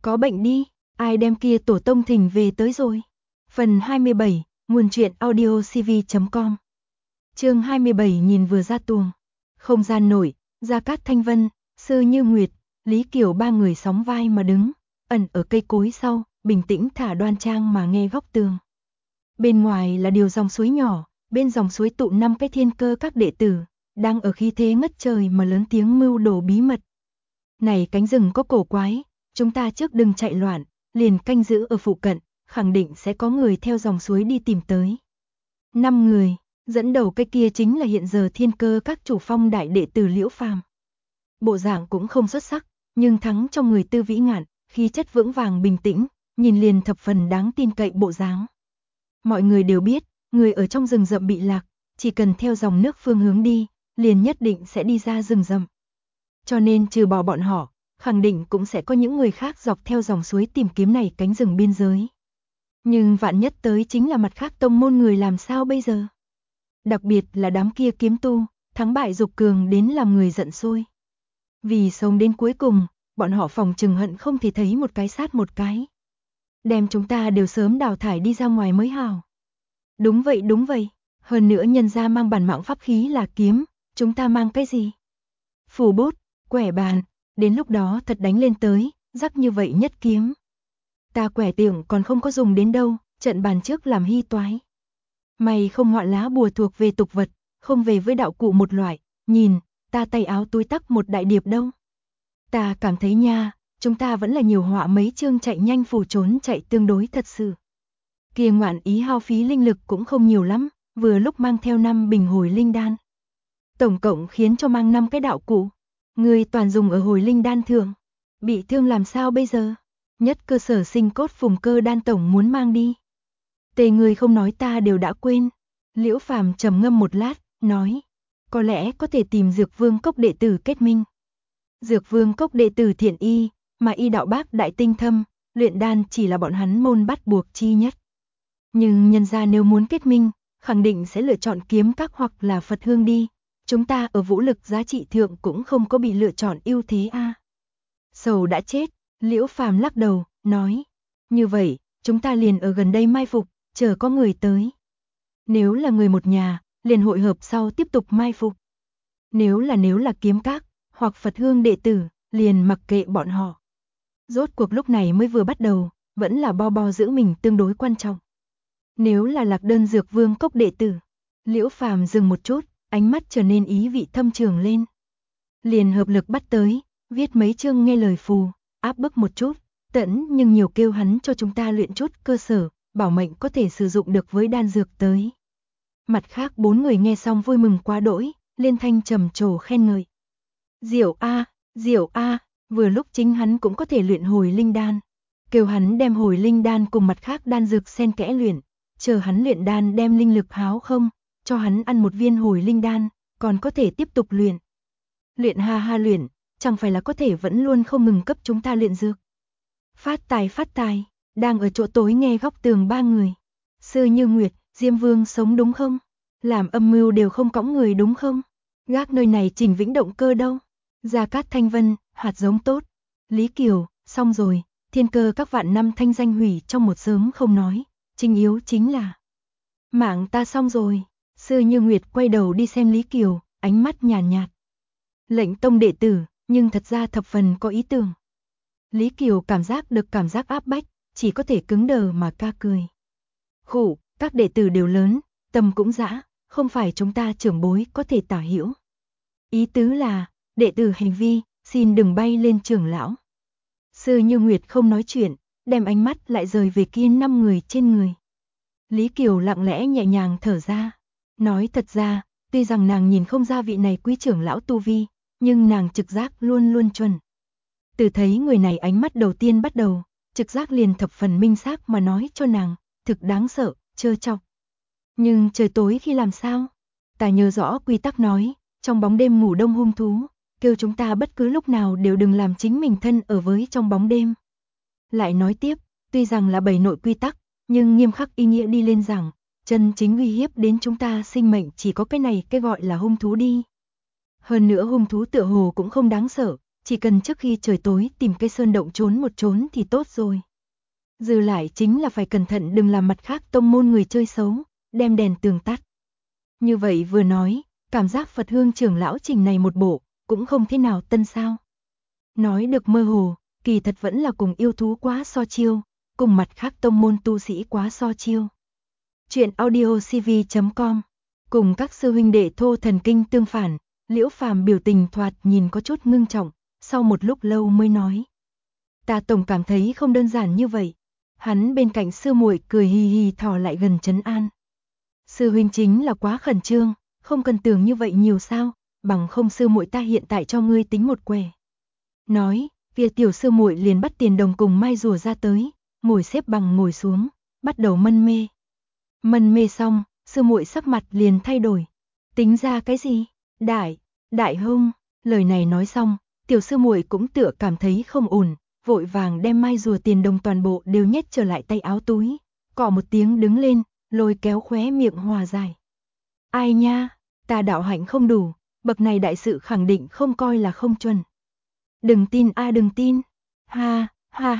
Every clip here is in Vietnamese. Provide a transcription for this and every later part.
Có bệnh đi, ai đem kia tổ tông thỉnh về tới rồi. Phần 27, nguồn truyện audiocv.com. Chương 27 nhìn vừa ra tuồng. Không gian nổi, Gia Cát Thanh Vân, Sư Như Nguyệt, Lý Kiều ba người sóng vai mà đứng, ẩn ở cây cối sau, bình tĩnh thả đoan trang mà nghe góc tường. Bên ngoài là điều dòng suối nhỏ, bên dòng suối tụ 5 cái thiên cơ các đệ tử, đang ở khí thế ngất trời mà lớn tiếng mưu đồ bí mật. Này cánh rừng có cổ quái, chúng ta trước đừng chạy loạn, liền canh giữ ở phụ cận, khẳng định sẽ có người theo dòng suối đi tìm tới. 5 người, dẫn đầu cái kia chính là hiện giờ thiên cơ các chủ phong đại đệ tử Liễu Phàm. Bộ dạng cũng không xuất sắc, nhưng thắng trong người tư vĩ ngạn, khí chất vững vàng bình tĩnh, nhìn liền thập phần đáng tin cậy bộ dáng. Mọi người đều biết, người ở trong rừng rậm bị lạc, chỉ cần theo dòng nước phương hướng đi, liền nhất định sẽ đi ra rừng rậm. Cho nên trừ bỏ bọn họ, khẳng định cũng sẽ có những người khác dọc theo dòng suối tìm kiếm này cánh rừng biên giới. Nhưng vạn nhất tới chính là mặt khác tông môn người làm sao bây giờ? Đặc biệt là đám kia kiếm tu, thắng bại dục cường đến làm người giận sôi. Vì sống đến cuối cùng, bọn họ phòng chừng hận không thể thấy một cái sát một cái. Đem chúng ta đều sớm đào thải đi ra ngoài mới hào. Đúng vậy. Hơn nữa nhân gia mang bản mạng pháp khí là kiếm, chúng ta mang cái gì? Phù bút, quẻ bàn, đến lúc đó thật đánh lên tới, rắc như vậy nhất kiếm. Ta quẻ tiểng còn không có dùng đến đâu, trận bàn trước làm hy toái. Mày không họa lá bùa thuộc về tục vật, không về với đạo cụ một loại, nhìn, ta tay áo túi tắc một đại điệp đâu. Ta cảm thấy nha, chúng ta vẫn là nhiều họa mấy chương chạy nhanh phù trốn chạy tương đối thật sự. Kia ngoạn ý hao phí linh lực cũng không nhiều lắm, vừa lúc mang theo 5 bình hồi linh đan. Tổng cộng khiến cho mang 5 cái đạo cụ, người toàn dùng ở hồi linh đan thường. Bị thương làm sao bây giờ? Nhất cơ sở sinh cốt phùng cơ đan tổng muốn mang đi. Tề người không nói ta đều đã quên. Liễu Phàm trầm ngâm một lát, nói, có lẽ có thể tìm Dược Vương Cốc đệ tử kết minh. Dược Vương Cốc đệ tử thiện y, mà y đạo bác đại tinh thâm, luyện đan chỉ là bọn hắn môn bắt buộc chi nhất. Nhưng nhân gia nếu muốn kết minh, khẳng định sẽ lựa chọn kiếm các hoặc là Phật Hương đi. Chúng ta ở vũ lực giá trị thượng cũng không có bị lựa chọn ưu thế a. Sầu đã chết, Liễu Phàm lắc đầu, nói, như vậy, chúng ta liền ở gần đây mai phục, chờ có người tới. Nếu là người một nhà, liền hội hợp sau tiếp tục mai phục. Nếu là kiếm các, hoặc Phật Hương đệ tử, liền mặc kệ bọn họ. Rốt cuộc lúc này mới vừa bắt đầu, vẫn là bo giữ mình tương đối quan trọng. Nếu là Lạc Đơn Dược Vương Cốc đệ tử, Liễu Phàm dừng một chút, ánh mắt trở nên ý vị thâm trường lên. Liền hợp lực bắt tới, viết mấy chương nghe lời phù, áp bức một chút, tẫn nhưng nhiều kêu hắn cho chúng ta luyện chút cơ sở, bảo mệnh có thể sử dụng được với đan dược tới. Mặt khác 4 người nghe xong vui mừng quá đỗi, liên thanh trầm trồ khen ngợi. Diệu a, vừa lúc chính hắn cũng có thể luyện hồi linh đan. Kêu hắn đem hồi linh đan cùng mặt khác đan dược xen kẽ luyện, chờ hắn luyện đan đem linh lực háo không, cho hắn ăn một viên hồi linh đan, còn có thể tiếp tục luyện. Luyện luyện, chẳng phải là có thể vẫn luôn không ngừng cấp chúng ta luyện dược. Phát tài, đang ở chỗ tối nghe góc tường 3 người. Sư Như Nguyệt, Diêm Vương sống đúng không? Làm âm mưu đều không cõng người đúng không? Gác nơi này chỉnh vĩnh động cơ đâu? Gia Cát Thanh Vân, hạt giống tốt. Lý Kiều, xong rồi, thiên cơ các vạn năm thanh danh hủy trong một sớm không nói. Chính yếu chính là mạng ta xong rồi. Sư Như Nguyệt quay đầu đi xem Lý Kiều, ánh mắt nhàn nhạt. Lệnh tông đệ tử, nhưng thật ra thập phần có ý tưởng. Lý Kiều cảm giác được cảm giác áp bách, chỉ có thể cứng đờ mà ca cười. Khổ, các đệ tử đều lớn, tâm cũng dã, không phải chúng ta trưởng bối có thể tả hiểu. Ý tứ là, đệ tử hành vi, xin đừng bay lên trưởng lão. Sư Như Nguyệt không nói chuyện, đem ánh mắt lại rời về kia 5 người trên người. Lý Kiều lặng lẽ nhẹ nhàng thở ra. Nói thật ra, tuy rằng nàng nhìn không ra vị này quý trưởng lão tu vi, nhưng nàng trực giác luôn luôn chuẩn. Từ thấy người này ánh mắt đầu tiên bắt đầu, trực giác liền thập phần minh xác mà nói cho nàng, thực đáng sợ, trơ trọc. Nhưng trời tối khi làm sao? Ta nhớ rõ quy tắc nói, trong bóng đêm ngủ đông hung thú, kêu chúng ta bất cứ lúc nào đều đừng làm chính mình thân ở với trong bóng đêm. Lại nói tiếp, tuy rằng là bày nội quy tắc, nhưng nghiêm khắc ý nghĩa đi lên rằng, chân chính uy hiếp đến chúng ta sinh mệnh chỉ có cái này cái gọi là hung thú đi. Hơn nữa hung thú tựa hồ cũng không đáng sợ, chỉ cần trước khi trời tối tìm cây sơn động trốn một trốn thì tốt rồi. Dư lại chính là phải cẩn thận đừng làm mặt khác tông môn người chơi xấu, đem đèn tường tắt. Như vậy vừa nói, cảm giác Phật Hương trưởng lão trình này một bộ, cũng không thế nào tân sao. Nói được mơ hồ, kỳ thật vẫn là cùng yêu thú quá so chiêu, cùng mặt khác tông môn tu sĩ quá so chiêu. Chuyện audio cv.com, cùng các sư huynh đệ thô thần kinh tương phản, Liễu Phàm biểu tình thoạt nhìn có chút ngưng trọng, sau một lúc lâu mới nói. Ta tổng cảm thấy không đơn giản như vậy. Hắn bên cạnh sư muội cười hì hì thò lại gần trấn an. Sư huynh chính là quá khẩn trương, không cần tưởng như vậy nhiều sao, bằng không sư muội ta hiện tại cho ngươi tính một què. Nói, kia tiểu sư muội liền bắt tiền đồng cùng mai rùa ra tới, ngồi xếp bằng ngồi xuống, bắt đầu mân mê. Mân mê xong, sư muội sắc mặt liền thay đổi. Tính ra cái gì? Đại hung. Lời này nói xong, tiểu sư muội cũng tựa cảm thấy không ổn, vội vàng đem mai rùa tiền đồng toàn bộ đều nhét trở lại tay áo túi, cọ một tiếng đứng lên, lôi kéo khóe miệng hòa giải. Ai nha, ta đạo hạnh không đủ, bậc này đại sự khẳng định không coi là không chuẩn. Đừng tin đừng tin. Ha,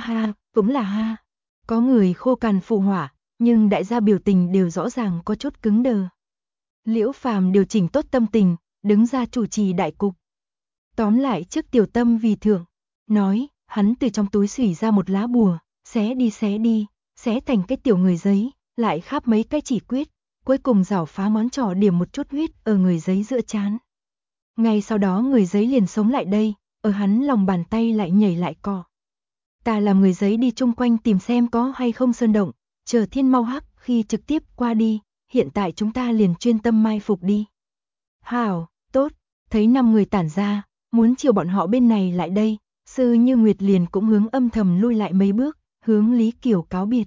cũng là ha. Có người khô cằn phụ họa, nhưng đại gia biểu tình đều rõ ràng có chút cứng đờ. Liễu Phàm điều chỉnh tốt tâm tình, đứng ra chủ trì đại cục. Tóm lại trước tiểu tâm vì thưởng, nói, hắn từ trong túi xủy ra một lá bùa, xé đi, xé thành cái tiểu người giấy, lại khắp mấy cái chỉ quyết, cuối cùng rảo phá ngón trỏ điểm một chút huyết ở người giấy giữa trán. Ngay sau đó người giấy liền sống lại đây, ở hắn lòng bàn tay lại nhảy lại cọ. Ta làm người giấy đi chung quanh tìm xem có hay không sơn động, chờ thiên mau hắc khi trực tiếp qua đi, hiện tại chúng ta liền chuyên tâm mai phục đi. Hảo, tốt, thấy 5 người tản ra, muốn chiều bọn họ bên này lại đây, Sư Như Nguyệt liền cũng hướng âm thầm lui lại mấy bước, hướng Lý Kiều cáo biệt.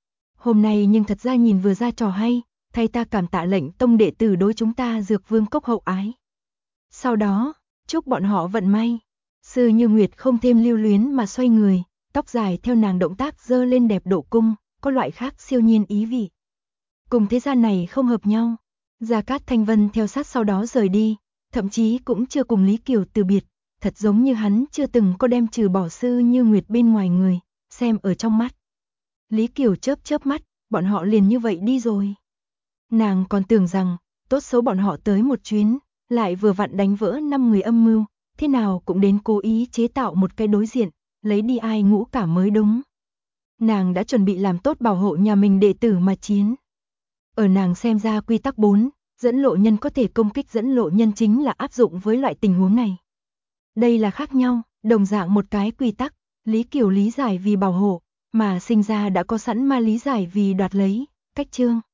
Hôm nay nhưng thật ra nhìn vừa ra trò hay, thay ta cảm tạ lệnh tông đệ tử đối chúng ta Dược Vương cốc hậu ái. Sau đó, chúc bọn họ vận may. Sư Như Nguyệt không thêm lưu luyến mà xoay người, tóc dài theo nàng động tác dơ lên đẹp độ cung, có loại khác siêu nhiên ý vị. Cùng thế gian này không hợp nhau. Gia Cát Thanh Vân theo sát sau đó rời đi, thậm chí cũng chưa cùng Lý Kiều từ biệt, thật giống như hắn chưa từng có đem trừ bỏ Sư Như Nguyệt bên ngoài người, xem ở trong mắt. Lý Kiều chớp mắt, bọn họ liền như vậy đi rồi. Nàng còn tưởng rằng, tốt xấu bọn họ tới một chuyến, lại vừa vặn đánh vỡ 5 người âm mưu, thế nào cũng đến cố ý chế tạo một cái đối diện, lấy đi ai ngũ cả mới đúng. Nàng đã chuẩn bị làm tốt bảo hộ nhà mình đệ tử mà chiến. Ở nàng xem ra quy tắc 4, dẫn lộ nhân có thể công kích dẫn lộ nhân chính là áp dụng với loại tình huống này. Đây là khác nhau, đồng dạng một cái quy tắc, Lý Kiều lý giải vì bảo hộ, mà sinh ra đã có sẵn ma lý giải vì đoạt lấy, cách chương.